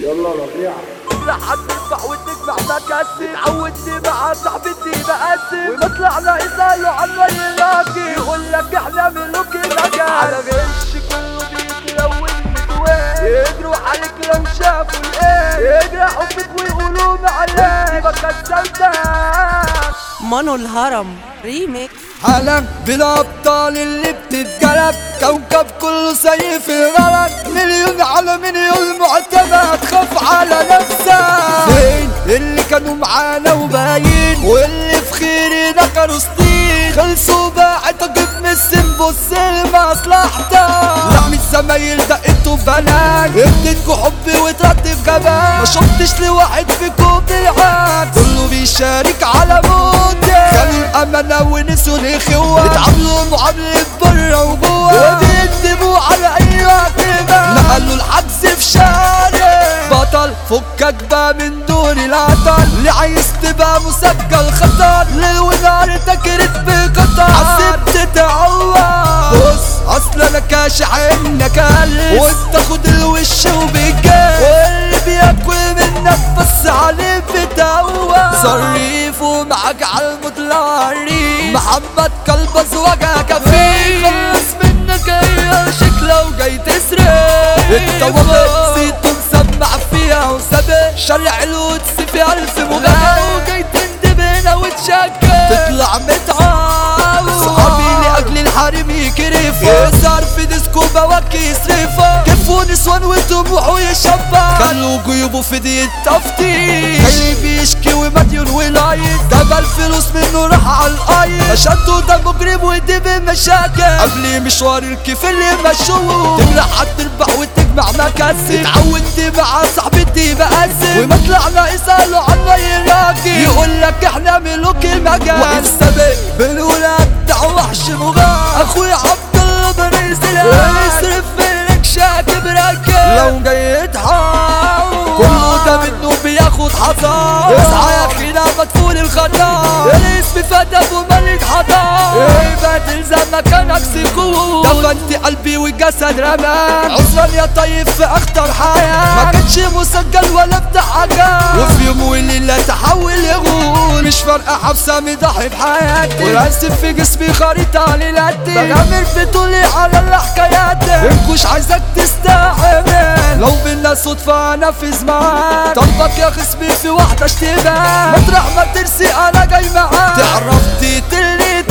يلا ربيع لحد تربح وتجمع مكاسب اتعودت مع صاحبتي بقاسم ومطلعنا يسألوا عنا يلاقي يقول لك احنا ملوك المجال على غش كله بيتلون متوين يجروا عليك لو شافوا الايه يجرحوا فيك ويقولوا معلش ما كسلتك. مانو الهرم ريميكس. حالا بالابطال اللي بتتقلب كوكب كله سيف الغلط مليون على مليون معتمد خاف على نفسه. فين اللي كانوا معانا وباين واللي في خيري نكروا سنين خلصوا باعت جبن السم بص لمصلحته. لحم الزمايل دقته بنان اديتكوا حبي وترتب جبان ما شفتش لواحد فيكم بيعاد كله بيشارك على موتي كانوا الامانه ونسوا الاخوه اتعاملوا معامله بره وجوه وبيكدبوا على اي كلمه نقلوا الحجز في شارع بطل فكك بقى من دور العطل اللي عايز تبقى مسجل خطر ليل ونهار تكرت بقطر عذبت تعوض. بص اصل انا كاشح انك هلس وبتاخد الوش وبيجاز واللي بياكل منك بس عليه بتقوى صريف ومعاك عالمطلعري محمد كلبز وجهك فيه خلص منك اي شكله وجاي تسرق انت وقت سيتو مسمع فيها وسابق شارع القدس في 1000 مغني وجاي تندب هنا وتشكل تطلع متعاوز صحابي لاجل الحريم يكرفوا يسهر في ديسكو بواكي يصرفها كفوا نسوان وطموح ويشبع خلوا جيوبه في دي التفتيش اللي بيشكي ومديون ولايد جاب الفلوس منه راح على القايد اشدوا ده مجرم ودي بمشاكل قبل مشوار الكيف اللي مشوه تجرح هتربح وتجمع مكاسب اتعودت مع صاحبتي بقاسم ومطلعنا يسألوا عنا يلاقي يقول لك احنا ملوك المجال والسابق بالولاد بتاع وحش مغار اخويا عبد الله بريس يصرف منك شاكب راكب لو جاي يتحاول كله ده منه بياخد حصان اصحى يا اخينا مدفون الخطا الاسم فتى وملك حضار يبقى تلزم مكانك سكون دفنت قلبي والجسد رمان عذرا يا طيب في اخطر حياه ما كانش مسجل ولا بتاع حاجه وفي يوم وليله تحول يغول مش فارقه حبسه مضحي بحياتي وراسم في جسمي خريطه ليلاتي بغامر في طولي على الحكايات مش عايزك تستحمل لو بينا صدفه انفذ معاك طلبك يا خصمي في واحده اشتباك مطرح ما ترسي انا جاي معاك تعرف تقتلني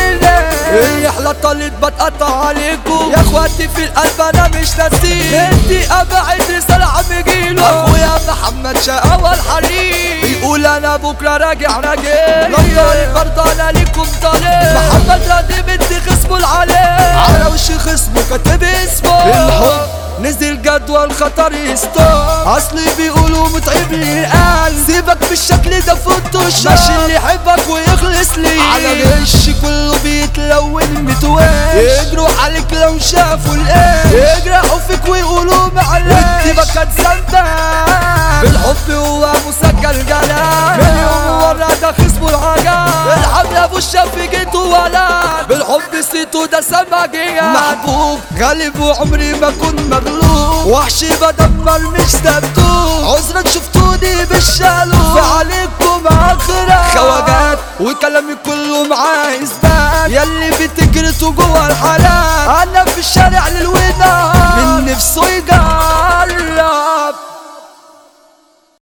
الرحلة طالت بتقطع عليكم يا اخواتي في القلب انا مش ناسيك انتي ابعد رسالة عم جيلو اخويا محمد شقاوة الحريق بيقول انا بكرة راجع راجل نطالب برضه انا ليكم طالب محمد راضي بنتي خصمه العليل على وش خصمه كاتب اسمه الحب نزل جدول خطر يستوب اصلي بيقولوا متعب لي القلب سيبك بالشكل ده فوتوشوب ماشي اللي يحبك ويخلص لي على غش كله بيتلون متوش يجروا عليك لو شافوا الايه يجرحوا فيك ويقولوا معلش انت ما كانت ذنبك بالحب هو مسجل جلال من يوم ورا ده خصمه العجال الحمل ابو الشافي جيته ولد بالحب سيتو ده سماجيه محبوب غالب وعمري ما كنت مغلوب وحشي بدمر مش دبدوب عذرا شفتوني بالشالو فعليكم اخرة خواجات وكلامي كله معاه اثبات ياللي بتجرتوا جوا الحلال انا في الشارع للوداع من نفسه